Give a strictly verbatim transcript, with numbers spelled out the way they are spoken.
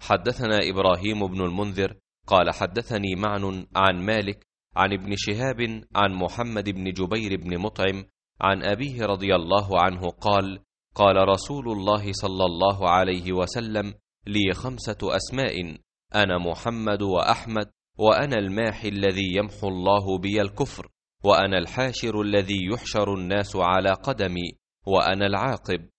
حدثنا إبراهيم بن المنذر قال حدثني معن عن مالك عن ابن شهاب عن محمد بن جبير بن مطعم عن أبيه رضي الله عنه قال: قال رسول الله صلى الله عليه وسلم: لي خمسة أسماء: أنا محمد وأحمد، وأنا الماحي الذي يمحو الله بي الكفر، وأنا الحاشر الذي يحشر الناس على قدمي، وأنا العاقب.